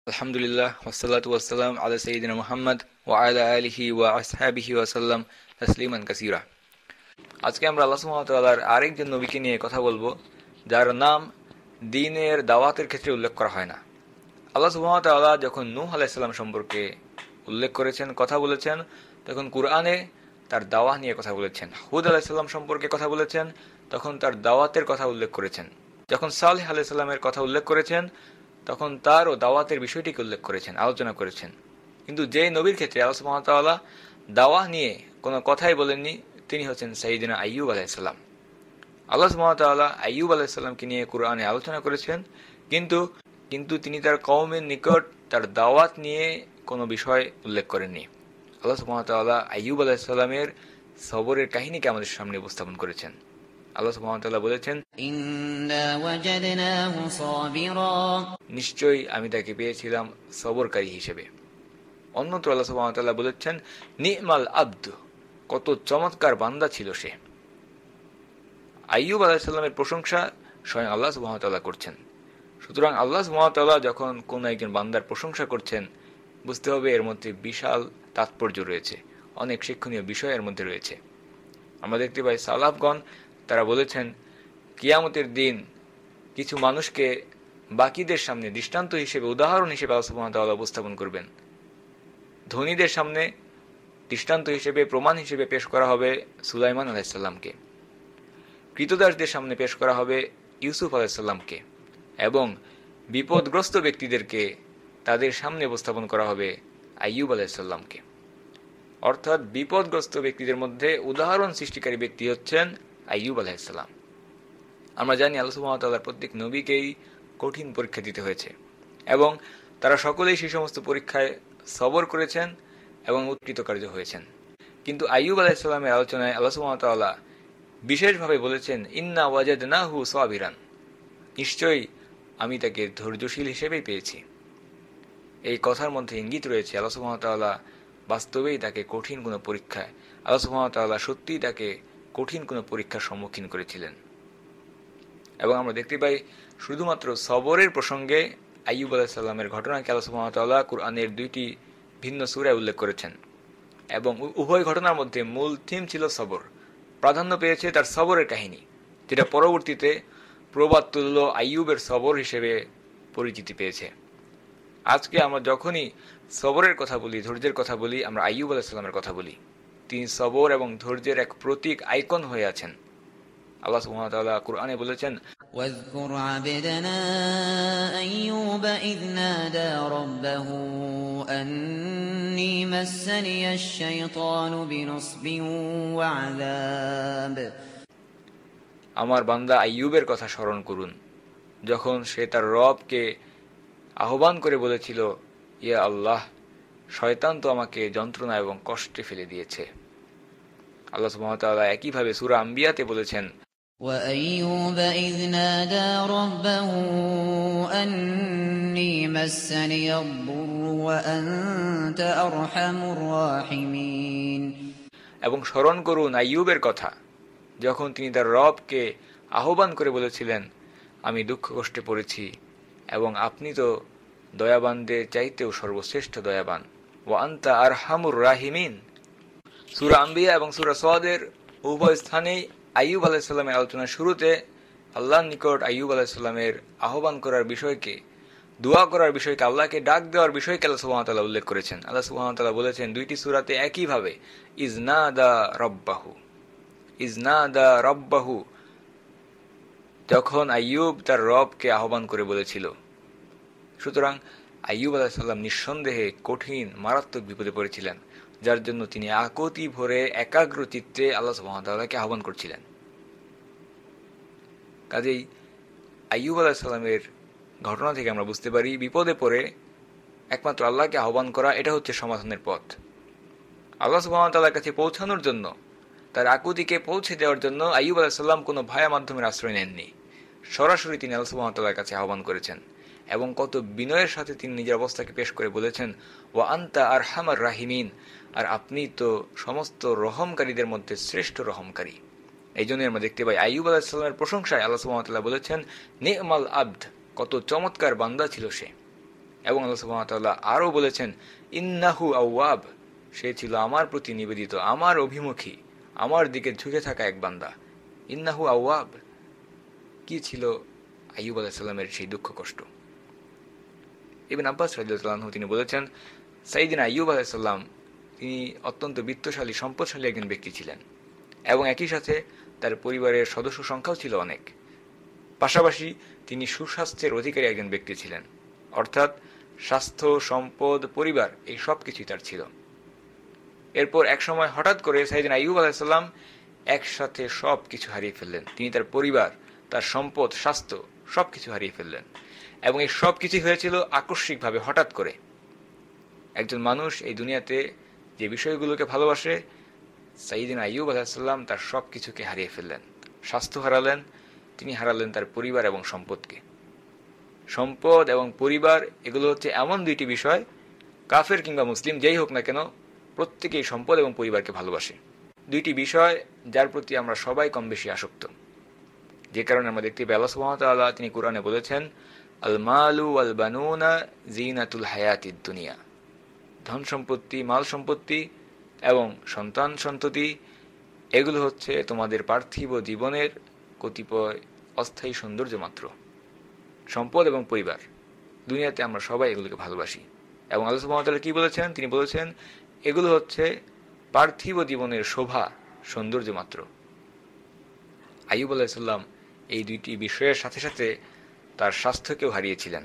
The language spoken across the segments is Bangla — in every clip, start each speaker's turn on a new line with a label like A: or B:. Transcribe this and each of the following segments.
A: আলহামদুলিল্লাহ ওয়াসসালাতু ওয়াসসালাম আলা সাইয়্যিদিনা মুহাম্মদ ওয়া আলা আলিহি ওয়া আসহাবিহি ওয়া সাল্লাম তাসলিমান কাসীরা। আজকে আমরা আল্লাহ সুবহানাহু ওয়া তাআলার আরেকজন নবীকে নিয়ে কথা বলবো, যার নাম দ্বীনের দাওয়াতের ক্ষেত্রে উল্লেখ করা হয় না। আল্লাহ সুবহানাহু ওয়া তাআলা যখন নূহ আলাইহিস সালাম সম্পর্কে উল্লেখ করেছেন, কথা বলেছেন, তখন কুরআনে তার দাওয়াত নিয়ে কথা বলেছেন। হুদ আলাইহিস সালাম সম্পর্কে কথা বলেছেন, তখন তার দাওয়াতের কথা উল্লেখ করেছেন। যখন সালেহ আলাইহিস সালামের কথা উল্লেখ করেছেন, তখন তারও দাওয়াতের বিষয়টিকে উল্লেখ করেছেন, আলোচনা করেছেন। কিন্তু যে নবীর ক্ষেত্রে আল্লাহ সুবহানাহু ওয়া তাআলা দাওয়াহ নিয়ে কোনো কথাই বলেননি, তিনি হচ্ছেন সাইয়্যিদুনা আইয়ুব আলাইহিস সালাম। আল্লাহ সুবহানাহু ওয়া তাআলা আইয়ুব আলাইহিস সালামকে নিয়ে কুরআনে আলোচনা করেছেন, কিন্তু তিনি তার কওমের নিকট তার দাওয়াত নিয়ে কোনো বিষয় উল্লেখ করেননি। আল্লাহ সুবহানাহু ওয়া তাআলা আইয়ুব আলাইহিস সালামের সবরের কাহিনীকে আমাদের সামনে উপস্থাপন করেছেন। আল্লাহ সুবহানাহু ওয়া তাআলা বলেছেন,
B: ইন্না ওয়াজাদনাহু সাবিরা,
A: নিশ্চয়ই আমি তাকে পেয়েছিলাম সবরকারী হিসেবে। অন্যত্র আল্লাহ সুবহানাহু ওয়া তাআলা বলেছেন, নি'মাল আবদ, কত চমৎকার বান্দা ছিল সে। আইয়ুব আলাইহিস সালামের প্রশংসা স্বয়ং আল্লাহ সুবহানাহু ওয়া তাআলা করছেন। সুতরাং আল্লাহ সুবহানাহু ওয়া তাআলা যখন কোন একজন বান্দার প্রশংসা করছেন, বুঝতে হবে এর মধ্যে বিশাল তাৎপর্য রয়েছে, অনেক শিক্ষণীয় বিষয় এর মধ্যে রয়েছে। আমরা দেখতে পাই সালাফগণ তারা বলেছেন, কিয়ামতের দিন কিছু মানুষকে বাকিদের সামনে দৃষ্টান্ত হিসেবে, উদাহরণ হিসেবে আল্লাহ সুবহানাহু ওয়া তাআলা উপস্থাপন করবেন। ধনীদের সামনে দৃষ্টান্ত হিসেবে, প্রমাণ হিসেবে পেশ করা হবে সুলাইমান আলাইহিস সালামকে। কৃতদাসদের সামনে পেশ করা হবে ইউসুফ আলাইহিস সালামকে, এবং বিপদগ্রস্ত ব্যক্তিদেরকে তাদের সামনে উপস্থাপন করা হবে আইয়ুব আলাইহিস সালামকে। অর্থাৎ বিপদগ্রস্ত ব্যক্তিদের মধ্যে উদাহরণ সৃষ্টিকারী ব্যক্তি হচ্ছেন আইয়ুব আলাইহিস সালাম। আমরা জানি আল্লাহ সুবহানাহু ওয়া তাআলার প্রত্যেক নবীকেই কঠিন পরীক্ষা দিতে হয়েছে, এবং তারা সকলেই সেই সমস্ত পরীক্ষায় সবর করেছেন এবং উৎকৃতকার্য হয়েছেন। কিন্তু আইয়ুব আলাইহিস সালামের আলোচনায় আল্লাহ সুবহানাহু ওয়া তাআলা বিশেষভাবে বলেছেন, ইন্না ওয়াজাদনাহু সাবিরান, নিশ্চয়ই আমি তাকে ধৈর্যশীল হিসেবেই পেয়েছি। এই কথার মধ্যে ইঙ্গিত রয়েছে আল্লাহ সুবহানাহু ওয়া তাআলা বাস্তবেই তাকে কঠিন কোনো পরীক্ষায়, আল্লাহ সুবহানাহু ওয়া তাআলা সত্যিই তাকে কঠিন কোনো পরীক্ষার সম্মুখীন করেছিলেন। এবং আমরা দেখতে পাই শুধুমাত্র সবরের প্রসঙ্গে আইয়ুব আলাইহিস সালামের ঘটনাকে আল্লাহ সুবহানাহু ওয়া তাআলা কুরআনের দুইটি ভিন্ন সূরায় উল্লেখ করেছেন, এবং উভয় ঘটনার মধ্যে মূল থিম ছিল সবর। প্রাধান্য পেয়েছে তার সবরের কাহিনী, যেটা পরবর্তীতে প্রবাদতুল্য আইয়ুবের সবর হিসেবে পরিচিতি পেয়েছে। আজকে আমরা যখনই সবরের কথা বলি, ধৈর্যের কথা বলি, আমরা আইয়ুব আলাইহিস সালামের কথা বলি। তিনি সবর এবং ধৈর্যের এক প্রতীক, আইকন হয়ে আছেন। আল্লাহ সুবহানাহু ওয়া তাআলা কুরআনে বলেছেন,
B: ওয়াযকুর আবদানা আইয়ুব ইয নাদা রাব্বাহু আন্নী মাসসানিয়াশ শাইতানু বিনুসবিন ওয়া আযাব,
A: আমার বান্দা আইয়ুবের কথা স্মরণ করুন, যখন সে তার রবকে আহ্বান করে বলেছিল, ইয়া আল্লাহ, শয়তান তো আমাকে যন্ত্রণা এবং কষ্টে ফেলে দিয়েছে। আল্লাহ সুবহানাহু ওয়া তাআলা একইভাবে সূরা আম্বিয়াতে বলেছেন,
B: وأيوب إذ نادى ربه أني مسني الضر وأنت أرحم الراحمين,
A: এবং স্মরণ করুন আইয়ুবের কথা, যখন তিনি তার রবকে আহ্বান করে বলেছিলেন, আমি দুঃখ কষ্টে পড়েছি এবং আপনি তো দয়াবানদের চাইতেও সর্বশ্রেষ্ঠ দয়াবান। ওয়া আনতা আরহামুর রাহিমিন। সূরা আম্বিয়া এবং সূরা সাদের উভয় স্থানেই আইয়ুব আলাইহিস সালামের আলোচনার শুরুতে আল্লাহর নিকট আইয়ুব আলাইহিস সালামের আহ্বান করার বিষয়কে, দোয়া করার বিষয়কে, আল্লাহকে ডাক দেওয়ার বিষয়কে আল্লাহ সুবহানাহু ওয়া তাআলা উল্লেখ করেছেন। আল্লাহ সুবহানাহু ওয়া তাআলা বলেছেন দুইটি সূরাতে একইভাবে, ইজনাদা রব্বাহু, যখন আইয়ুব তার রবকে আহ্বান করে বলেছিল। সুতরাং আইয়ুব আলাইহিস সালাম নিঃসন্দেহে কঠিন মারাত্মক বিপদে পড়েছিলেন, যার জন্য তিনি আকুতি ভরে একাগ্র চিত্তে আল্লাহ সুবহানাহু ওয়া তাআলাকে আহ্বান করছিলেন। কাজেই আইয়ুব আলাইহিস সালামের ঘটনা থেকে আমরা বুঝতে পারি, বিপদে পড়ে একমাত্র আল্লাহকে আহ্বান করা, এটা হচ্ছে সমাধানের পথ। আল্লাহ সুবহানাহু ওয়া তাআলার কাছে পৌঁছানোর জন্য, তার আকুতিকে পৌঁছে দেওয়ার জন্য আইয়ুব আলাইহিস সালাম কোনো ভায়া মাধ্যমের আশ্রয় নেননি। সরাসরি তিনি আল্লাহ সুবহানাহু ওয়া তাআলার কাছে আহ্বান করেছেন, এবং কত বিনয়ের সাথে তিনি নিজের অবস্থাকে পেশ করে বলেছেন, ওয়া আনতা আরহামার রাহিমিন, আর আপনি তো সমস্ত রহমকারীদের মধ্যে শ্রেষ্ঠ রহমকারী। এই জন্য আমরা দেখতে পাই আইয়ুব আলাইহিস সালামের প্রশংসায় আল্লাহ সুবহানাহু ওয়া তাআলা বলেছেন, নি'মাল আবদ, কত চমৎকার বান্দা ছিল সে। এবং আল্লাহ সুবহানাহু ওয়া তাআলা আরও বলেছেন, ইন্নাহু আওয়াব, সে ছিল আমার প্রতি নিবেদিত, আমার অভিমুখী, আমার দিকে ঝুঁকে থাকা এক বান্দা। ইন্নাহু আওয়াব, কি ছিল আইয়ুব আলাইহিস সালামের সেই দুঃখ কষ্ট। ইবনে আব্বাস রাদিয়াল্লাহু আনহু তিনি বলেছেন, সাইয়্যিদিনা আইয়ুব আলাইহিস সালাম তিনি অত্যন্ত বিত্তশালী, সম্পদশালী একজন ব্যক্তি ছিলেন এবং একই সাথে তার পরিবারের সদস্য সংখ্যাও ছিল অনেক। পাশাপাশি তিনি সুস্বাস্থ্যের অধিকারী একজন ব্যক্তি ছিলেন, অর্থাৎ স্বাস্থ্য, সম্পদ, পরিবার এই সব কিছুই তার ছিল। এরপর এক সময় হঠাৎ করে সাইয়্যিদিনা আইয়ুব আলাইহিস সালাম একসাথে সব কিছু হারিয়ে ফেললেন। তিনি তার পরিবার, তার সম্পদ, স্বাস্থ্য সব কিছু হারিয়ে ফেললেন এবং এই সব কিছুই হয়েছিল আকস্মিকভাবে, হঠাৎ করে। একজন মানুষ এই দুনিয়াতে যে বিষয়গুলোকে ভালোবাসে, সাইয়্যিদিনা আইয়ুব আলাইহিস সালাম তার সব কিছুকে হারিয়ে ফেললেন। স্বাস্থ্য হারালেন, তিনি হারালেন তার পরিবার এবং সম্পদকে। সম্পদ এবং পরিবার এগুলো হচ্ছে এমন দুইটি বিষয়, কাফের কিংবা মুসলিম যেই হোক না কেন, প্রত্যেকেই সম্পদ এবং পরিবারকে ভালোবাসে। দুইটি বিষয় যার প্রতি আমরা সবাই কম বেশি আসক্ত, যে কারণে আমরা দেখতে পাই আল্লাহ সুবহানাহু ওয়া তাআলা তিনি কোরআনে বলেছেন, আল মালু ওয়াল বানুনা জিনাতুল হায়াতিদ দুনিয়া, ধন সম্পত্তি, মাল সম্পত্তি এবং সন্তান সন্ততি এগুলো হচ্ছে তোমাদের পার্থিব জীবনের কতিপয় অস্থায়ী সৌন্দর্য মাত্র। সম্পদ এবং পরিবার, দুনিয়াতে আমরা সবাই এগুলোকে ভালোবাসি এবং আল্লাহ সুবহানাহু ওয়া তাআলা কি বলেছেন, তিনি বলেছেন এগুলো হচ্ছে পার্থিব জীবনের শোভা, সৌন্দর্য মাত্র। আইয়ুব আলাইহিস সালাম এই দুইটি বিষয়ের সাথে সাথে তার স্বাস্থ্যকেও হারিয়েছিলেন।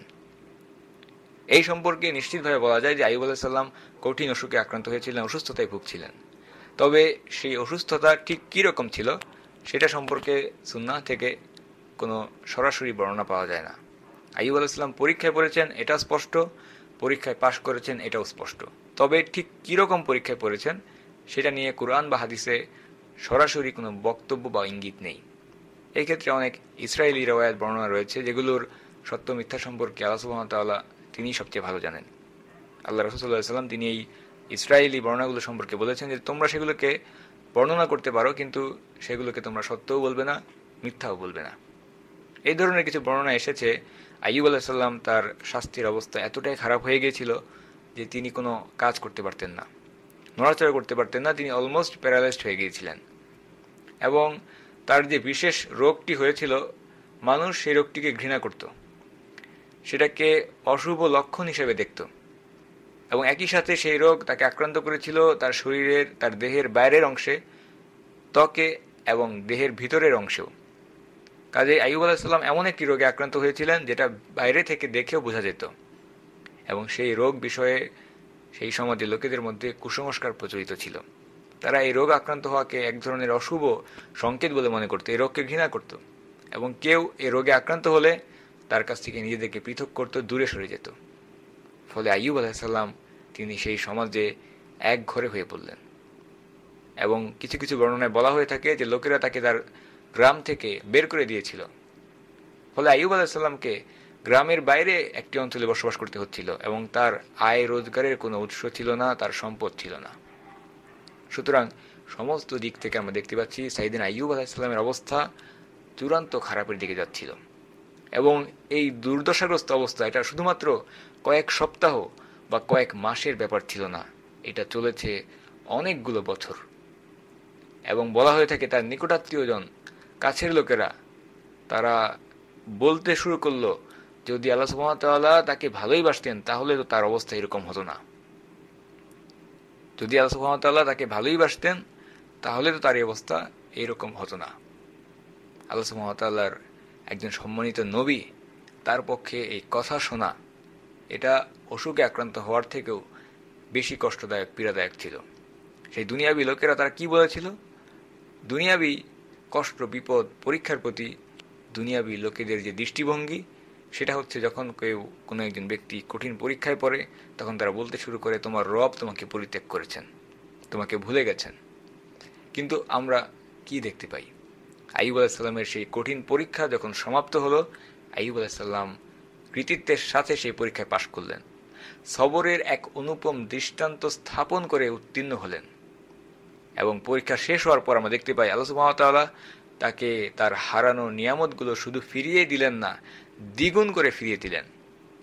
A: এই সম্পর্কে নিশ্চিতভাবে বলা যায় যে আইয়ুব আলাইহিস সালাম কঠিন অসুখে আক্রান্ত হয়েছিলেন, অসুস্থতায় ভুগছিলেন। তবে সেই অসুস্থতা ঠিক কী রকম ছিল সেটা সম্পর্কে সুন্নাহ থেকে কোনো সরাসরি বর্ণনা পাওয়া যায় না। আইয়ুব আলাইহিস সালাম পরীক্ষায় পড়েছেন এটা স্পষ্ট, পরীক্ষায় পাশ করেছেন এটাও স্পষ্ট। তবে ঠিক কীরকম পরীক্ষায় পড়েছেন সেটা নিয়ে কুরআন বা হাদিসে সরাসরি কোনো বক্তব্য বা ইঙ্গিত নেই। এই ক্ষেত্রে অনেক ইসরায়েলি রওয়ায়াত বর্ণনা রয়েছে যেগুলোর সত্য মিথ্যা সম্পর্কে আল্লাহ সুবহানাহু ওয়া তাআলা তিনিই সবচেয়ে ভালো জানেন। আল্লাহ রাসূল সাল্লাল্লাহু আলাইহি ওয়াসাল্লাম তিনি এই ইসরায়েলি বর্ণনাগুলো সম্পর্কে বলেছেন যে তোমরা সেগুলোকে বর্ণনা করতে পারো, কিন্তু সেগুলোকে তোমরা সত্যও বলবে না, মিথ্যাও বলবে না। এই ধরনের কিছু বর্ণনা এসেছে। আইয়ুব আলাইহিস সালাম তার স্বাস্থ্যের অবস্থা এতটাই খারাপ হয়ে গিয়েছিল যে তিনি কোনো কাজ করতে পারতেন না, নড়াচড়া করতে পারতেন না, তিনি অলমোস্ট প্যারালাইজড হয়ে গিয়েছিলেন। এবং তার যে বিশেষ রোগটি হয়েছিল, মানুষ সেই রোগটিকে ঘৃণা করত, সেটাকে অশুভ লক্ষণ হিসেবে দেখত এবং একই সাথে সেই রোগ তাকে আক্রান্ত করেছিল তার শরীরের, তার দেহের বাইরের অংশে, ত্বকে এবং দেহের ভিতরের অংশেও। কাজে আইয়ুব আলাইহিস সালাম এমন একটি রোগে আক্রান্ত হয়েছিলেন যেটা বাইরে থেকে দেখেও বোঝা যেত এবং সেই রোগ বিষয়ে সেই সমাজের লোকেদের মধ্যে কুসংস্কার প্রচলিত ছিল। তারা এই রোগ আক্রান্ত হওয়াকে এক ধরনের অশুভ সংকেত বলে মনে করত, এই রোগকে ঘৃণা করত এবং কেউ এই রোগে আক্রান্ত হলে তার কাছ থেকে নিজেদেরকে পৃথক করত, দূরে সরে যেত। ফলে আইয়ুব আলাইহিস সালাম তিনি সেই সমাজে এক ঘরে হয়ে পড়লেন এবং কিছু কিছু বর্ণনায় বলা হয়ে থাকে যে লোকেরা তাকে তার গ্রাম থেকে বের করে দিয়েছিল। ফলে আইয়ুব আলাইহিস সালামকে গ্রামের বাইরে একটি অঞ্চলে বসবাস করতে হচ্ছিল এবং তার আয় রোজগারের কোনো উৎস ছিল না, তার সম্পদ ছিল না। সুতরাং সমস্ত দিক থেকে আমরা দেখতে পাচ্ছি সাইয়্যিদিনা আইয়ুব আলাইহিস সালামের অবস্থা চূড়ান্ত খারাপের দিকে যাচ্ছিল এবং এই দুর্দশাগ্রস্ত অবস্থা এটা শুধুমাত্র কয়েক সপ্তাহ বা কয়েক মাসের ব্যাপার ছিল না, এটা চলেছে অনেকগুলো বছর। এবং বলা হয়ে থাকে তার নিকটাত্মীয়জন, কাছের লোকেরা তারা বলতে শুরু করলো যদি আল্লাহ সুবহানাহু ওয়া তাআলা তাকে ভালোই বাসতেন তাহলে তো তার অবস্থা এরকম হতো না। যদি আল্লাহ সুবহানাহু ওয়া তাআলা তাকে ভালোই বাসতেন তাহলে তো তার এই অবস্থা এরকম হতো না। আল্লাহ সুবহানাহু ওয়া তাআলার একজন সম্মানিত নবী, তার পক্ষে এই কথা শোনা এটা অসুখে আক্রান্ত হওয়ার থেকেও বেশি কষ্টদায়ক, পীড়াদায়ক ছিল। সেই দুনিয়াবী লোকেরা তারা কি বলেছিল, দুনিয়াবী কষ্ট, বিপদ, পরীক্ষার প্রতি দুনিয়াবী লোকেদের যে দৃষ্টিভঙ্গি সেটা হচ্ছে যখন কেউ কোনো একজন ব্যক্তি কঠিন পরীক্ষায় পড়ে তখন তারা বলতে শুরু করে তোমার রব তোমাকে পরিত্যাগ করেছেন, তোমাকে ভুলে গেছেন। কিন্তু আমরা কি দেখতে পাই, আইয়ুব আলাইহিস সালামের সেই কঠিন পরীক্ষা যখন সমাপ্ত হলো, আইয়ুব আলাইহিস সালাম কৃতিত্বের সাথে সেই পরীক্ষায় পাশ করলেন, সবরের এক অনুপম দৃষ্টান্ত স্থাপন করে উত্তীর্ণ হলেন। এবং পরীক্ষা শেষ হওয়ার পর আমরা দেখতে পাই আল্লাহ সুবহানাহু ওয়া তাআলা তাকে তার হারানো নিয়ামতগুলো শুধু ফিরিয়ে দিলেন না, দ্বিগুণ করে ফিরিয়ে দিলেন।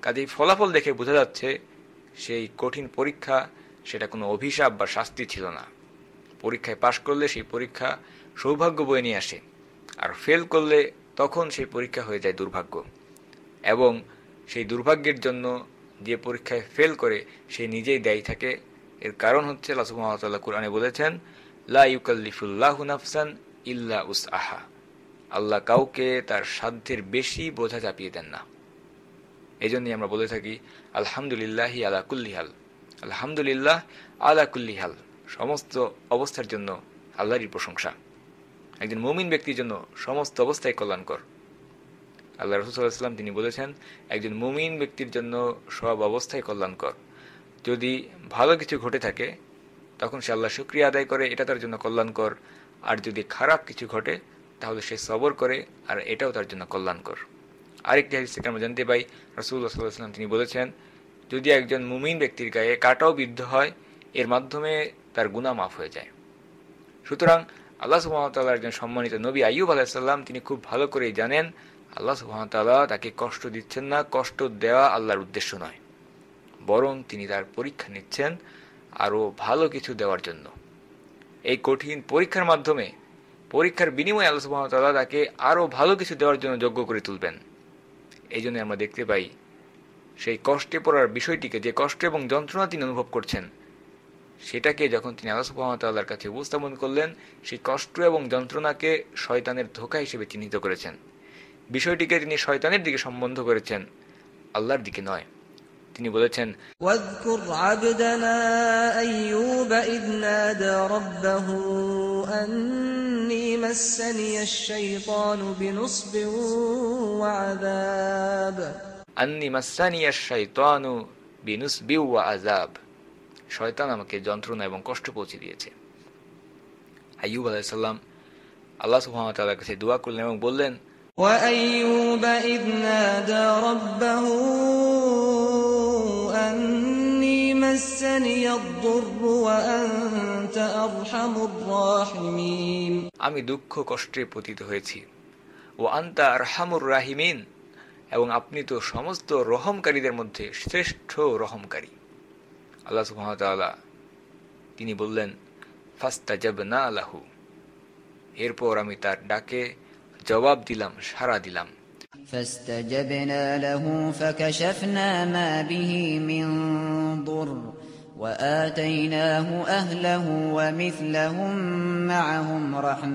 A: কাজেই ফলাফল দেখে বোঝা যাচ্ছে সেই কঠিন পরীক্ষা সেটা কোনো অভিশাপ বা শাস্তি ছিল না। পরীক্ষায় পাশ করলে সেই পরীক্ষা সৌভাগ্য বয়ে নিয়ে আসে, আর ফেল করলে তখন সেই পরীক্ষা হয়ে যায় দুর্ভাগ্য। এবং সেই দুর্ভাগ্যের জন্য যে পরীক্ষায় ফেল করে সে নিজেই দায়ী থাকে। এর কারণ হচ্ছে আল্লাহ সুবহানাহু ওয়া তাআলা কুরআনে বলেছেন, লা ইউকাল্লিফুল্লাহু নাফসান ইল্লা উসআহা। আল্লাহ কাউকে তার সাধ্যের বেশি বোঝা চাপিয়ে দেন না। এই জন্যই আমরা বলে থাকি আলহামদুলিল্লাহি আলা কুল্লি হাল, আলহামদুলিল্লাহ আলা কুল্লি হাল, সমস্ত অবস্থার জন্য আল্লাহরই প্রশংসা। একজন মুমিন ব্যক্তির জন্য সমস্ত অবস্থায় কল্যাণকর। আল্লাহ রাসূল সাল্লাল্লাহু আলাইহি ওয়াসাল্লাম তিনি বলেছেন, একজন মুমিন ব্যক্তির জন্য সব অবস্থায় কল্যাণকর। যদি ভালো কিছু ঘটে থাকে তখন সে আল্লাহ শুকরিয়া আদায় করে, এটা তার জন্য কল্যাণকর। আর যদি খারাপ কিছু ঘটে তাহলে সে সবর করে, আর এটাও তার জন্য কল্যাণকর। আরেকটি হাদিস থেকে আমরা জানতে পাই, রাসূলুল্লাহ সাল্লাল্লাহু আলাইহি ওয়াসাল্লাম তিনি বলেছেন, যদি একজন মুমিন ব্যক্তির গায়ে কাঁটাও বিদ্ধ হয় এর মাধ্যমে তার গুনাহ মাফ হয়ে যায়। সুতরাং আল্লাহ সুবহানাহু ওয়া তাআলার একজন সম্মানিত নবী আইয়ুব আলাইহিস সালাম তিনি খুব ভালো করেই জানেন আল্লাহ সুবহানাহু ওয়া তাআলা তাকে কষ্ট দিচ্ছেন না, কষ্ট দেওয়া আল্লাহর উদ্দেশ্য নয়, বরং তিনি তার পরীক্ষা নিচ্ছেন আরও ভালো কিছু দেওয়ার জন্য। এই কঠিন পরীক্ষার মাধ্যমে, পরীক্ষার বিনিময়ে আল্লাহ সুবহানাহু ওয়া তাআলা তাকে আরও ভালো কিছু দেওয়ার জন্য যোগ্য করে তুলবেন। এই জন্য আমরা দেখতে পাই সেই কষ্টে পড়ার বিষয়টিকে, যে কষ্ট এবং যন্ত্রণা তিনি অনুভব করছেন, সেটাকে যখন তিনি আল্লাহ সুবহানাহু ওয়া তাআলার কাছে উপস্থাপন করলেন, সেই কষ্ট এবং যন্ত্রণাকে শয়তানের ধোঁকা হিসেবে চিহ্নিত করেছেন। বিষয়টিকে তিনি শয়তানের দিকে সম্বন্ধ করেছেন, আল্লাহর দিকে নয়। তিনি বলেছেন,
C: واذكر عبدنا أيوب إذ نادى ربه أني مسني الشيطان بنصب وعذاب
A: আন্নি মাসানিয়াশ শাইতানু বিনুসবি ওয়া আযাব। শয়তান আমাকে যন্ত্রণা এবং কষ্ট পৌঁছে দিয়েছে। আইয়ুব আলাইহিস সালাম আল্লাহ সুবহানাহু ওয়া তাআলার কাছে দোয়া করলেন এবং বললেন,
C: وأيوب إذ نادى ربه أني مسني الضر وأنت أرحم الراحمين।
A: আমি দুঃখ কষ্টে পতিত হয়েছি, ও আনতা আরহামুর রাহিমিন, এবং আপনি তো সমস্ত রহমকারীদের মধ্যে শ্রেষ্ঠ রহমকারী। আল্লাহ সুবহানাহু ওয়া তাআলা তিনি বললেন, ফাস্তাজাবনা লাহু, এরপর আমি তার ডাকে জবাব দিলাম, সাড়া দিলাম।
B: فاستجبنا له فكشفنا ما به من ضر وآتيناه أهله ومثلهم معهم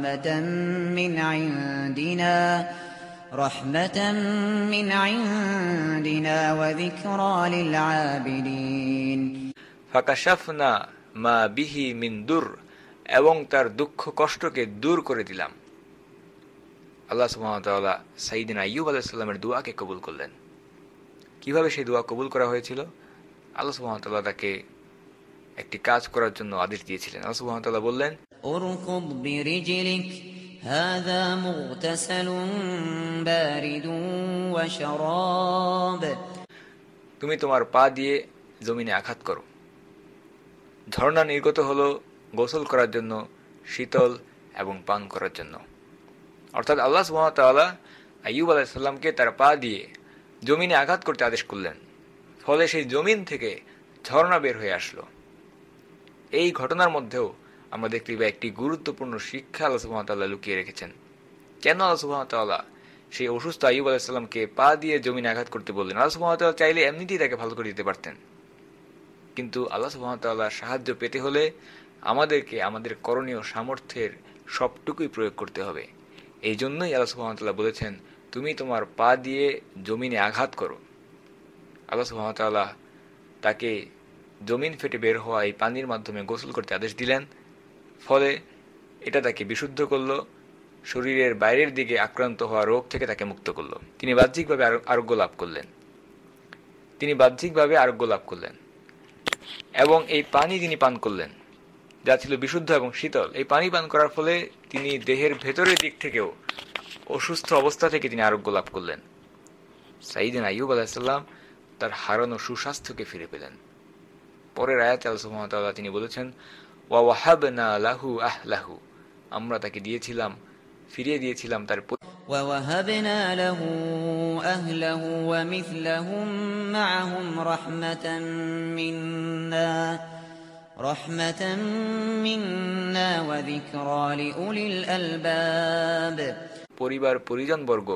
B: رحمة من عندنا وذكرى للعابدين।
A: ফাকাশাফনা মা বিহি মিন দুর, এবং তার দুঃখ কষ্টকে দূর করে দিলাম। আল্লাহ সুবহানাহু ওয়া তাআলা সাইয়েদনা আইয়ুব আলাইহিস সালামের দোয়াকে কবুল করলেন। কিভাবে সেই দোয়া কবুল করা হয়েছিল? আল্লাহ সুবহানাহু ওয়া তাআলা তাকে একটি কাজ করার জন্য আদেশ দিয়েছিলেন। আল্লাহ সুবহানাহু ওয়া তাআলা বললেন,
B: اركض برجلك هذا مغتسل بارد وشراب।
A: তুমি তোমার পা দিয়ে জমিনে আঘাত করো। ঝর্ণা নির্গত হলো গোসল করার জন্য, শীতল এবং পান করার জন্য। অর্থাৎ আল্লাহ সুবহানাহু ওয়া তাআলা আইয়ুব আলাইহিস সালামকে তার পা দিয়ে জমিনে আঘাত করতে আদেশ করলেন, ফলে সেই জমিন থেকে ঝর্ণা বের হয়ে আসলো। এই ঘটনার মধ্যেও আমরা দেখতে পাই একটি গুরুত্বপূর্ণ শিক্ষা আল্লাহ সুবহানাহু ওয়া তাআলা লুকিয়ে রেখেছেন। কেন আল্লাহ সুবহানাহু ওয়া তাআলা সেই অসুস্থ আইয়ুব আলাইহিস সালামকে পা দিয়ে জমিনে আঘাত করতে বললেন? আল্লাহ সুবহানাহু ওয়া তাআলা চাইলে এমনিতেই তাকে ভালো করে দিতে পারতেন, কিন্তু আল্লাহ সুবহানাহু ওয়া তাআলার সাহায্য পেতে হলে আমাদেরকে আমাদের করণীয় সামর্থ্যের সবটুকুই প্রয়োগ করতে হবে। এই জন্যই আল্লাহ সুবহানাহু ওয়া তাআলা বলেছেন, তুমি তোমার পা দিয়ে জমিনে আঘাত করো। আল্লাহ সুবহানাহু ওয়া তাআলা তাকে জমিন ফেটে বের হওয়া এই পানির মাধ্যমে গোসল করতে আদেশ দিলেন, ফলে এটা তাকে বিশুদ্ধ করলো, শরীরের বাইরের দিকে আক্রান্ত হওয়া রোগ থেকে তাকে মুক্ত করলো। তিনি বাহ্যিকভাবে আরোগ্য লাভ করলেন এবং এই পানি তিনি পান করলেন যা ছিল বিশুদ্ধ এবং শীতল। এই পানি পান করার ফলে তিনি দেহের ভেতরের দিক থেকেও অসুস্থ অবস্থা থেকে তিনি আরোগ্য লাভ করলেন। সাইয়েদনা আইয়ুব আলাইহিস সালাম তার হারানো সুস্বাস্থ্যকে ফিরে পেলেন। পরের আয়াতে আল্লাহ সুবহানাহু ওয়া তাআলা তিনি বলেছেন, ওয়া ওয়াহাবনা লাহু আহলাহু, আমরা তাকে দিয়েছিলাম ফিরিয়ে দিয়েছিলাম তার
B: ووهبنا له أهله ومثلهم معهم رحمة منا وذكرى لأولي الألباب
A: পরিবার পরিজনবর্গ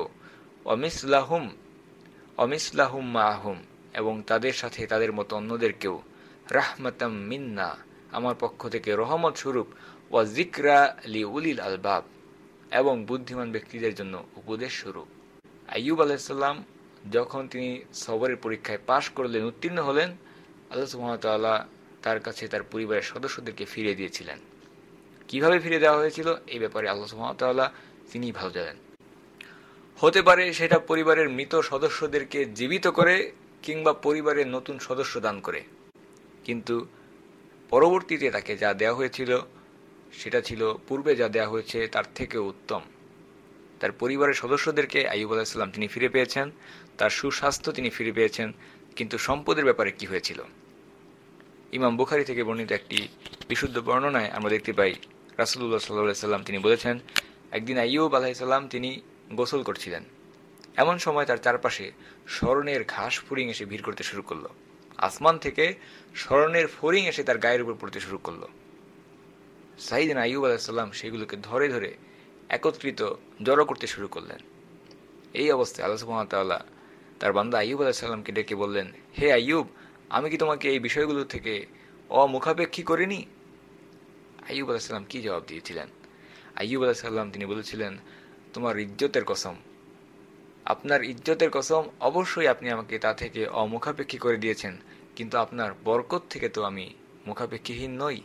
A: অমিসলাহুম মাআহুম, এবং তাদের সাথে তাদের মতো অন্যদেরকেও রাহমাতাম মিন্না, আমার পক্ষ থেকে রহমত স্বরূপ, ওয়া যিকরা লিউলিল আলবাব, এবং বুদ্ধিমান ব্যক্তিদের জন্য উপদেশ স্বরূপ। আইয়ুব আলাইহিস সালাম যখন তিনি সবরের পরীক্ষায় পাশ করলেন, উত্তীর্ণ হলেন, আল্লাহ সুবহানাহু ওয়া তাআলা তার কাছে তার পরিবারের সদস্যদেরকে ফিরিয়ে দিয়েছিলেন। কিভাবে ফিরে দেওয়া হয়েছিল এই ব্যাপারে আল্লাহ সুবহানাহু ওয়া তাআলা তিনিই ভালো জানেন। হতে পারে সেটা পরিবারের মৃত সদস্যদেরকে জীবিত করে, কিংবা পরিবারের নতুন সদস্য দান করে, কিন্তু পরবর্তীতে তাকে যা দেওয়া হয়েছিল সেটা ছিল পূর্বে যা দেওয়া হয়েছে তার থেকেও উত্তম। তার পরিবারের সদস্যদেরকে আইয়ুব আলাইহিস সালাম তিনি ফিরে পেয়েছেন, তার সুস্বাস্থ্য তিনি ফিরে পেয়েছেন, কিন্তু সম্পদের ব্যাপারে কি হয়েছিল? ইমাম বুখারী থেকে বর্ণিত একটি বিশুদ্ধ বর্ণনায় আমরা দেখতে পাই, রাসূলুল্লাহ সাল্লাল্লাহু আলাইহি সাল্লাম তিনি বলেছেন, একদিন আইয়ুব আলাইহিস সালাম তিনি গোসল করছিলেন। এমন সময় তার চারপাশে স্বর্ণের ঘাস ফড়িং এসে ভিড় করতে শুরু করলো। আসমান থেকে স্বর্ণের ফড়িং এসে তার গায়ের উপর পড়তে শুরু করলো। সাইয়েদনা আইয়ুব আলাইহিস সালাম সেগুলোকে ধরে ধরে একত্রিত জড়ো করতে শুরু করলেন। এই অবস্থায় আল্লাহ সুবহানাহু ওয়া তাআলা তার বান্দা আইয়ুব আলাইহিস সালামকে ডেকে বললেন, হে আইয়ুব, আমি কি তোমাকে এই বিষয়গুলো থেকে অমুখাপেক্ষী করিনি? আইয়ুব আলাইহিস সালাম কি জবাব দিয়েছিলেন? আইয়ুব আলাইহিস সালাম তিনি বলেছিলেন, তোমার ইজ্জতের কসম, আপনার ইজ্জতের কসম, অবশ্যই আপনি আমাকে তা থেকে অমুখাপেক্ষী করে দিয়েছেন, কিন্তু আপনার বরকত থেকে তো আমি মুখাপেক্ষীহীন নই।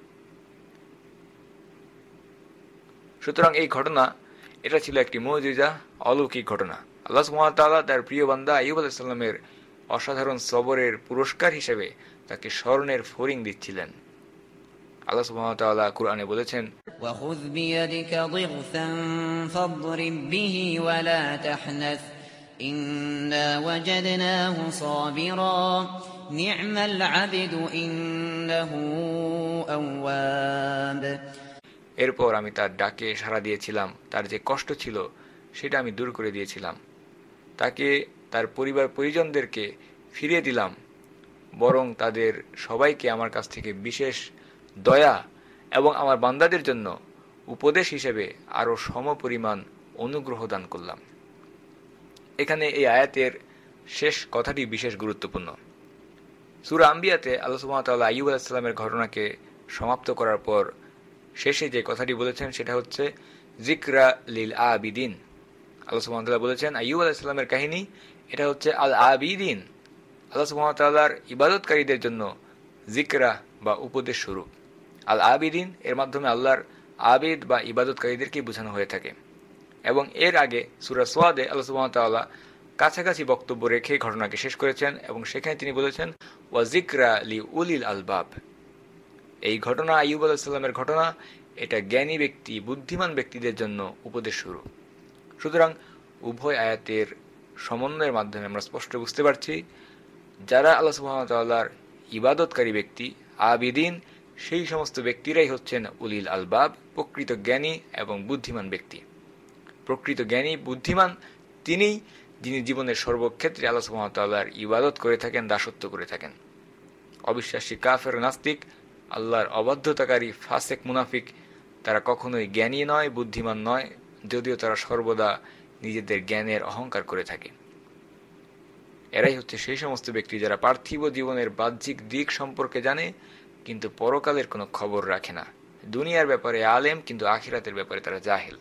A: সুতরাং এই ঘটনা, এটা ছিল একটি মুজিজা, অলৌকিক ঘটনা। আল্লাহ সুবহানাহু ওয়া তাআলা তার প্রিয় বান্দা আইয়ুব আলাইহিস সালামের অসাধারণ সবরের পুরস্কার হিসেবে তাকে স্বর্ণের ফড়িং দিচ্ছিলেন। আল্লাহ সুবহানাহু ওয়া তাআলা কুরআনে বলেছেন,
B: وخذ بيدك ضغثا فاضرب به ولا تحنث إنا وجدناه صابرا نعم العبد إنه أواب
A: এরপর আমি তার ডাকে সাড়া দিয়েছিলাম, তার যে কষ্ট ছিল সেটা আমি দূর করে দিয়েছিলাম, তাকে তার পরিবার পরিজনদেরকে ফিরিয়ে দিলাম, বরং তাদের সবাইকে আমার কাছ থেকে বিশেষ দয়া এবং আমার বান্দাদের জন্য উপদেশ হিসেবে আরো সমপরিমাণ অনুগ্রহ দান করলাম। এখানে এই আয়াতের শেষ কথাটি বিশেষ গুরুত্বপূর্ণ। সূরা আম্বিয়াতে আল্লাহ সুবহানাহু ওয়া তাআলা আইয়ুব আলাইহিস সালামের ঘটনাকে সমাপ্ত করার পর শেষে যে কথাটি বলেছেন সেটা হচ্ছে যিকরা লিল আবিদিন। আল্লাহ সুবহানাহু ওয়া তাআলা বলেছেন আইয়ুব আলাইহিস সালামের কাহিনী, এটা হচ্ছে আল আবিদিন, আল্লাহ সুবহানাহু ওয়া তাআলার ইবাদতকারীদের জন্য যিকরা বা উপদেশ স্বরূপ। আল আবিদিন এর মাধ্যমে আল্লাহর আবিদ বা ইবাদতকারীদেরকে বোঝানো হয়ে থাকে। এবং এর আগে সূরা সোয়াদে আল্লাহ সুবহানাহু ওয়া তাআলা কাছাকাছি বক্তব্য রেখে ঘটনাকে শেষ করেছেন, এবং সেখানে তিনি বলেছেন ওয়া যিকরা লিউলিল আলবাব। এই ঘটনা, আইয়ুব আলাইহিস সালামের ঘটনা, এটা জ্ঞানী ব্যক্তি, বুদ্ধিমান ব্যক্তিদের জন্য উপদেশ স্বরূপ। সুতরাং উভয় আয়াতের সমন্বয়ের মাধ্যমে আমরা স্পষ্ট বুঝতে পারছি, যারা আল্লাহ সুবহানাহু ওয়া তাআলার ইবাদতকারী ব্যক্তি, আবিদিন, সেই সমস্ত ব্যক্তিরাই হচ্ছেন উলিল আলবাব, প্রকৃত জ্ঞানী এবং বুদ্ধিমান ব্যক্তি। প্রকৃত জ্ঞানী বুদ্ধিমান তিনিই যিনি জীবনের সর্বক্ষেত্রে আল্লাহ সুবহানাহু ওয়া তাআলার ইবাদত করে থাকেন, দাসত্ব করে থাকেন। অবিশ্বাসী কাফের, নাস্তিক, আল্লাহর অবাধ্যতাকারী, ফাসেক, মুনাফিক, তারা কখনোই জ্ঞানী নয়, বুদ্ধিমান নয়, যদিও তারা সর্বদা নিজেদের জ্ঞানের অহংকার করে থাকে। এরাই হচ্ছে সেই সমস্ত ব্যক্তি যারা পার্থিব জীবনের বাহ্যিক দিক সম্পর্কে জানে, কিন্তু পরকালের কোনো খবর রাখে না। দুনিয়ার ব্যাপারে আলেম, কিন্তু আখিরাতের ব্যাপারে তারা জাহেল।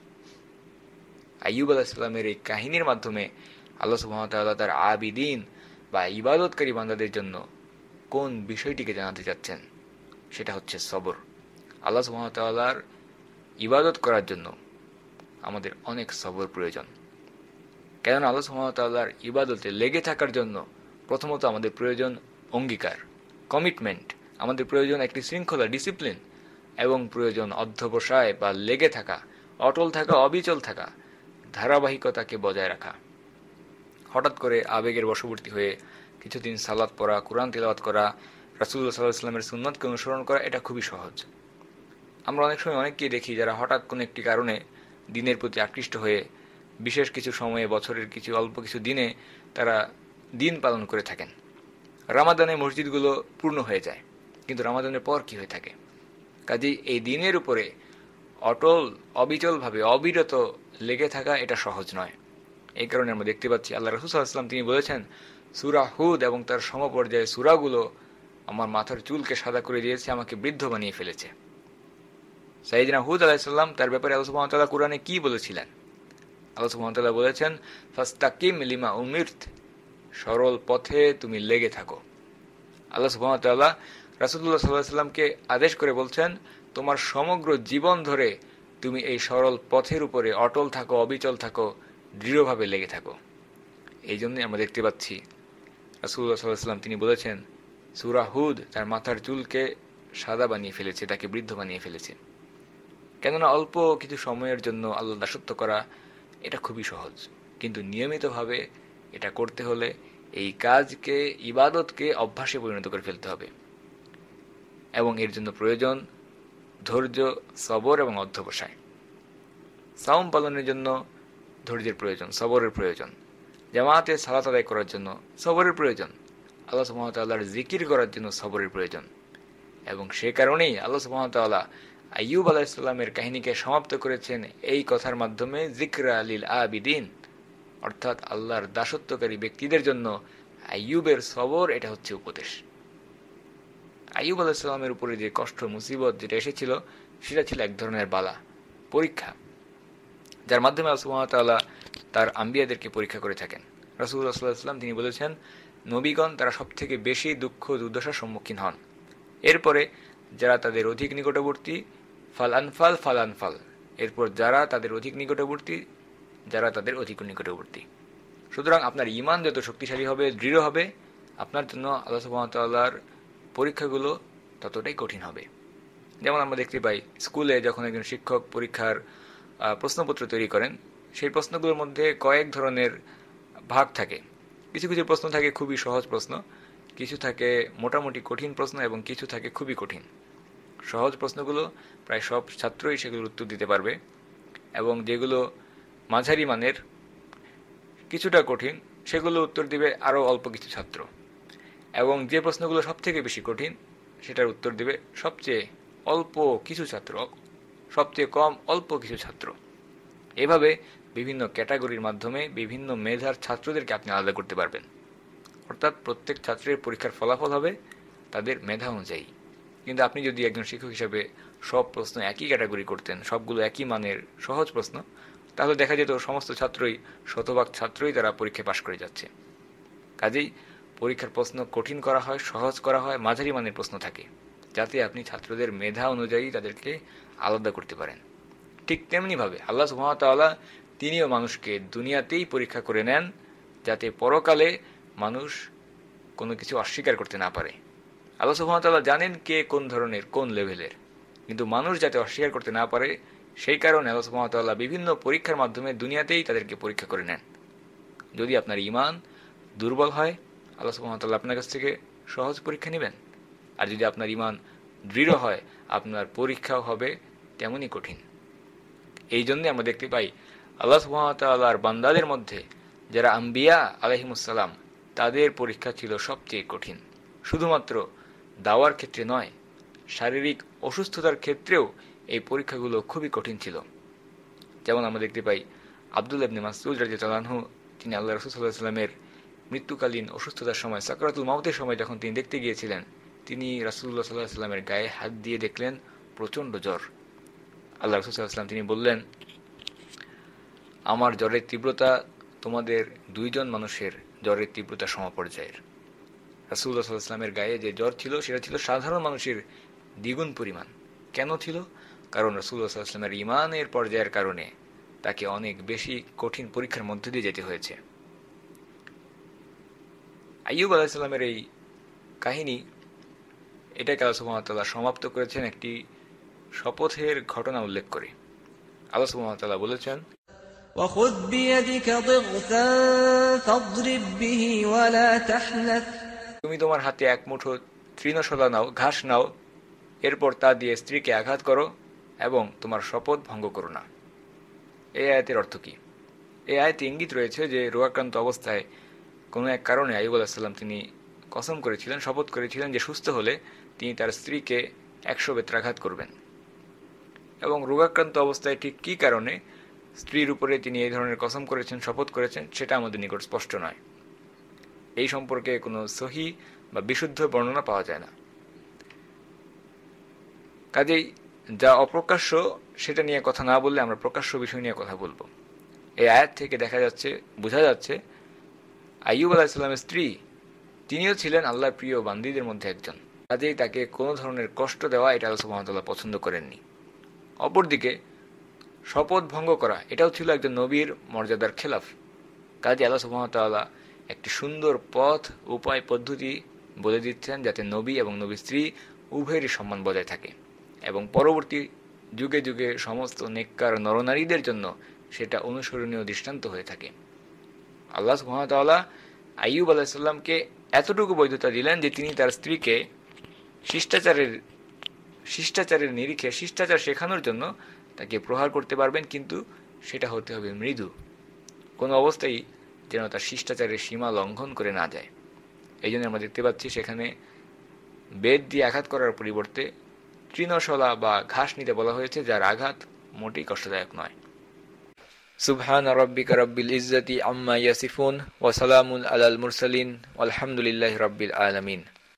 A: আইয়ুব আলাইহিস সালামের এই কাহিনীর মাধ্যমে আল্লাহ সুবহানাহু ওয়া তাআলা তার আবিদিন বা ইবাদতকারী বান্দাদের জন্য কোন বিষয়টিকে জানাতে যাচ্ছেন, সেটা হচ্ছে সবর। আল্লাহ সুবহানাহু ওয়া তাআলার ইবাদত করার জন্য আমাদের অনেক সবর প্রয়োজন। কেননা আল্লাহ সুবহানাহু ওয়া তাআলার ইবাদতে লেগে থাকার জন্য প্রথমত আমাদের প্রয়োজন অঙ্গীকার, কমিটমেন্ট, আমাদের প্রয়োজন একটি শৃঙ্খলা, ডিসিপ্লিন, এবং প্রয়োজন অধ্যবসায় বা লেগে থাকা, অটল থাকা, অবিচল থাকা, ধারাবাহিকতাকে বজায় রাখা। হঠাৎ করে আবেগের বশবর্তী হয়ে কিছুদিন সালাত পড়া, কুরআন তিলাওয়াত করা, রাসূলুল্লাহ সাল্লাল্লাহু আলাইহি ওয়াসাল্লামের সুন্নাতকে অনুসরণ করা, এটা খুবই সহজ। আমরা অনেক সময় অনেককেই দেখি যারা হঠাৎ কোনো একটি কারণে দিনের প্রতি আকৃষ্ট হয়ে বিশেষ কিছু সময়ে বছরের কিছু অল্প কিছু দিনে তারা দিন পালন করে থাকেন। রমাদানে মসজিদগুলো পূর্ণ হয়ে যায়, কিন্তু রমাদানের পর কি হয়ে থাকে? কাজেই এই দিনের উপরে অটল অবিচলভাবে অবিরত লেগে থাকা এটা সহজ নয়। এই কারণে আমরা দেখতে পাচ্ছি আল্লাহ রাসূল সাল্লাল্লাহু আলাইহি ওয়াসাল্লাম তিনি বলেছেন, সূরা হুদ এবং তার সমপর্যায়ে সূরাগুলো আমার মাথার চুলকে সাদা করে দিয়েছে, আমাকে বৃদ্ধ বানিয়ে ফেলেছে। সাইয়েদনা হুদ আলাইহিস সালাম তার ব্যাপারে আল্লাহ সুবহানাহু ওয়া তাআলা কুরআনে কি বলেছিলেন? আল্লাহ সুবহানাহু ওয়া তাআলা বলেছেন, ফাস্তাকিম লিমা উমিরত, সরল পথে তুমি লেগে থাকো। আল্লাহ সুবহানাহু ওয়া তাআলা রাসূলুল্লাহ সাল্লাল্লাহু আলাইহি ওয়াসাল্লামকে আদেশ করে বলছেন, তোমার সমগ্র জীবন ধরে তুমি এই সরল পথের উপরে অটল থাকো, অবিচল থাকো, দৃঢ়ভাবে লেগে থাকো। এই জন্যই আমরা দেখতে পাচ্ছি রাসূলুল্লাহ সাল্লাল্লাহু আলাইহি ওয়াসাল্লাম তিনি বলেছেন, সূরা হুদ তার মাথার চুলকে সাদা বানিয়ে ফেলেছে, তাকে বৃদ্ধ বানিয়ে ফেলেছে। কেননা অল্প কিছু সময়ের জন্য আল্লাহর দাসত্ব করা এটা খুবই সহজ, কিন্তু নিয়মিতভাবে এটা করতে হলে এই কাজকে, ইবাদতকে অভ্যাসে পরিণত করে ফেলতে হবে, এবং এর জন্য প্রয়োজন ধৈর্য, সবর এবং অধ্যবসায়। সাওম পালনের জন্য ধৈর্যের প্রয়োজন, সবরের প্রয়োজন। জামাতে সালাত আদায় করার জন্য সবরের প্রয়োজন। আল্লাহ সুবহানাহু ওয়া তাআলার জিকির করার জন্য সবরের প্রয়োজন। এবং সে কারণেই আল্লাহ সুবহানাহু ওয়া তাআলা আইয়ুব আলাইহিস সালামের কাহিনীকে সমাপ্ত করেছেন এই কথার মাধ্যমে, যিকরা লিল আবিদিন, অর্থাৎ আল্লাহর দাসত্বকারী ব্যক্তিদের জন্য আইয়ুবের সবর এটা হচ্ছে উপদেশ। আইয়ুব আলাইহিস সালামের উপরে যে কষ্ট মুসিবত যেটা এসেছিল সেটা ছিল এক ধরনের বালা, পরীক্ষা, যার মাধ্যমে আল্লাহ সুবহানাহু ওয়া তাআলা তার আম্বিয়াদেরকে পরীক্ষা করে থাকেন। রাসূলুল্লাহ সাল্লাল্লাহু আলাইহি ওয়াসাল্লাম তিনি বলেছেন, নবীগণ তারা সবথেকে বেশি দুঃখ দুর্দশার সম্মুখীন হন, এরপরে যারা তাদের অধিক নিকটবর্তী, ফাল আনফাল, এরপর যারা তাদের অধিক নিকটবর্তী, যারা তাদের অধিক নিকটবর্তী। সুতরাং আপনার ঈমান যত শক্তিশালী হবে, দৃঢ় হবে, আপনার জন্য আল্লাহ সুবহানাহু ওয়া তাআলার পরীক্ষাগুলো ততটাই কঠিন হবে। যেমন আমরা দেখতে পাই স্কুলে যখন একজন শিক্ষক পরীক্ষার প্রশ্নপত্র তৈরি করেন, সেই প্রশ্নগুলোর মধ্যে কয়েক ধরনের ভাগ থাকে। কিছু কিছু প্রশ্ন থাকে খুবই সহজ প্রশ্ন, কিছু থাকে মোটামুটি কঠিন প্রশ্ন, এবং কিছু থাকে খুবই কঠিন। সহজ প্রশ্নগুলো প্রায় সব ছাত্রই সেগুলোর উত্তর দিতে পারবে, এবং যেগুলো মাঝারি মানের কিছুটা কঠিন সেগুলো উত্তর দিবে আরও অল্প কিছু ছাত্র, এবং যে প্রশ্নগুলো সবথেকে বেশি কঠিন সেটার উত্তর দিবে সবচেয়ে অল্প কিছু ছাত্র, সবচেয়ে কম অল্প কিছু ছাত্র। এভাবে বিভিন্ন ক্যাটাগরির মাধ্যমে বিভিন্ন মেধার ছাত্রদেরকে আপনি আলাদা করতে পারবেন। অর্থাৎ প্রত্যেক ছাত্রের পরীক্ষার ফলাফল হবে তাদের মেধা অনুযায়ী। কিন্তু আপনি যদি একজন শিক্ষক হিসেবে সব প্রশ্ন একই ক্যাটাগরি করতেন, সবগুলো একই মানের সহজ প্রশ্ন, তাহলে দেখা যেত সমস্ত ছাত্রই, শতভাগ ছাত্রই তারা পরীক্ষায় পাশ করে যাচ্ছে। কাজেই পরীক্ষার প্রশ্ন কঠিন করা হয়, সহজ করা হয়, মাঝারি মানের প্রশ্ন থাকে, যাতে আপনি ছাত্রদের মেধা অনুযায়ী তাদেরকে আলাদা করতে পারেন। ঠিক তেমনিভাবে আল্লাহ সুবহানাহু ওয়া তাআলা তিনিও মানুষকে দুনিয়াতেই পরীক্ষা করে নেন, যাতে পরকালে মানুষ কোনো কিছু অস্বীকার করতে না পারে। আল্লাহ সুবহানাহু ওয়া তাআলা জানেন কে কোন ধরনের, কোন লেভেলের, কিন্তু মানুষ যাতে অস্বীকার করতে না পারে সেই কারণে আল্লাহ সুবহানাহু ওয়া তাআলা বিভিন্ন পরীক্ষার মাধ্যমে দুনিয়াতেই তাদেরকে পরীক্ষা করে নেন। যদি আপনার ঈমান দুর্বল হয়, আল্লাহ সুবহানাহু ওয়া তাআলা আপনার কাছ থেকে সহজ পরীক্ষা নেবেন, আর যদি আপনার ঈমান দৃঢ় হয়, আপনার পরীক্ষাও হবে তেমনই কঠিন। এই জন্যে আমরা দেখতে পাই আল্লাহ সুবহানাহু ওয়া তাআলার বান্দাদের মধ্যে যারা আম্বিয়া আলাইহিমুস সালাম, তাদের পরীক্ষা ছিল সবচেয়ে কঠিন। শুধুমাত্র দাওয়ার ক্ষেত্রে নয়, শারীরিক অসুস্থতার ক্ষেত্রেও এই পরীক্ষাগুলো খুবই কঠিন ছিল। যেমন আমরা দেখতে পাই আব্দুল্লাহ ইবনে মাসউদ রাদিয়াল্লাহু আনহু, তিনি আল্লাহ রাসূল সাল্লাল্লাহু আলাইহি ওয়াসাল্লামের মৃত্যুকালীন অসুস্থতার সময়, সাকরাতুল মাউতের সময় যখন তিনি দেখতে গিয়েছিলেন, তিনি রাসূলুল্লাহ সাল্লাল্লাহু আলাইহি ওয়াসাল্লামের গায়ে হাত দিয়ে দেখলেন প্রচণ্ড জ্বর। আল্লাহ রাসূল সাল্লাল্লাহু আলাইহি ওয়াসাল্লাম তিনি বললেন, আমার জ্বরের তীব্রতা তোমাদের দুইজন মানুষের জ্বরের তীব্রতা সমপর্যায়ের। রাসূলুল্লাহ সাল্লাল্লাহু আলাইহি ওয়াসাল্লামের গায়ে যে জ্বর ছিল সেটা ছিল সাধারণ মানুষের দ্বিগুণ পরিমাণ। কেন ছিল? কারণ রাসূলুল্লাহ সাল্লাল্লাহু আলাইহি ওয়াসাল্লামের ঈমানের পর্যায়ের কারণে তাকে অনেক বেশি কঠিন পরীক্ষার মধ্যে দিয়ে যেতে হয়েছে। আইয়ুব আলাইহিস সালামের এই কাহিনী, এটাকে আল্লাহ সুবহানাহু ওয়া তাআলা সমাপ্ত করেছেন একটি শপথের ঘটনা উল্লেখ করে। আল্লাহ সুবহানাহু ওয়া তাআলা বলেছেন,
C: وخذ بيدك ضغثا فاضرب به ولا تحنث,
A: তুমি তোমার হাতে এক মুঠো তৃণশলা নাও, ঘাস নাও, এরপর তা দিয়ে স্ত্রীকে আঘাত করো এবং তোমার শপথ ভঙ্গ করো না। এই আয়াতের অর্থ কি? এই আয়াতে ইঙ্গিত রয়েছে যে রোগাক্রান্ত অবস্থায় কোনো এক কারণে আইয়ুব আলাইহিস সালাম তিনি কসম করেছিলেন, শপথ করেছিলেন যে সুস্থ হলে তিনি তার স্ত্রীকে 100 বেত্রাঘাত করবেন। এবং রোগাক্রান্ত অবস্থায় ঠিক কী কারণে স্ত্রীর উপরে তিনি এই ধরনের কসম করেছেন, শপথ করেছেন, সেটা আমাদের নিকট স্পষ্ট নয়। এই সম্পর্কে কোনো সহি বা বিশুদ্ধ বর্ণনা পাওয়া যায় না। কাজেই যা অপ্রকাশ্য সেটা নিয়ে কথা না বললে আমরা প্রকাশ্য বিষয় নিয়ে কথা বলবো। এই আয়াত থেকে বোঝা যাচ্ছে আইয়ুব আলাইহিস সালামের স্ত্রী তিনিও ছিলেন আল্লাহর প্রিয় বান্দীদের মধ্যে একজন। কাজেই তাকে কোনো ধরনের কষ্ট দেওয়া এটা আল্লাহ সুবহানাহু ওয়া তাআলা পছন্দ করেননি। অপরদিকে শপথ ভঙ্গ করা এটাও ছিল একজন নবীর মর্যাদার খেলাফ। কাজে আল্লাহ সুবহানাহু ওয়া তাআলা একটি সুন্দর পথ, উপায়, পদ্ধতি বলে দিচ্ছেন যাতে নবী এবং নবীর স্ত্রী উভয়েরই সম্মান বজায় থাকে এবং পরবর্তী যুগে যুগে সমস্ত নেককার নরনারীদের জন্য সেটা অনুসরণীয় দৃষ্টান্ত হয়ে থাকে। আল্লাহ সুবহানাহু ওয়া তাআলা আইয়ুব আলাইহিস সালামকে এতটুকু বৈধতা দিলেন যে তিনি তার স্ত্রীকে শিষ্টাচারের নিরিখে শিষ্টাচার শেখানোর জন্য তাকে প্রহার করতে পারবেন, কিন্তু সেটা হতে হবে মৃদু, কোনো অবস্থায় যেন তার শিষ্টাচারের সীমা লঙ্ঘন করে না যায়। এই জন্য আমরা দেখতে পাচ্ছি সেখানে বেদ দিয়ে আঘাত করার পরিবর্তে তৃণশলা বা ঘাস নিতে বলা হয়েছে, যার আঘাত মোটেই কষ্টদায়ক নয়। সুবহান রাব্বিকা রাব্বিল ইজ্জাতি আম্মা ইয়াসিফুন ওয়া সালামুন আলাল মুরসালিন ওয়ালহামদুলিল্লাহি রাব্বিল আলামিন।